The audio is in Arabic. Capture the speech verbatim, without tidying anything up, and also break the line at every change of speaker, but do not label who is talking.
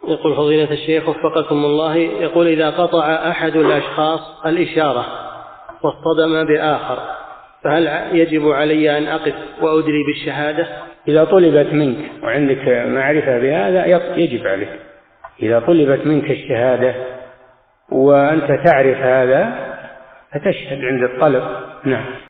يقول فضيلة الشيخ وفقكم الله، يقول إذا قطع أحد الأشخاص الإشارة واصطدم بآخر فهل يجب علي أن أقف وأدري بالشهادة؟
إذا طلبت منك وعندك معرفة بهذا يجب عليك. إذا طلبت منك الشهادة وأنت تعرف هذا فتشهد عند الطلب. نعم.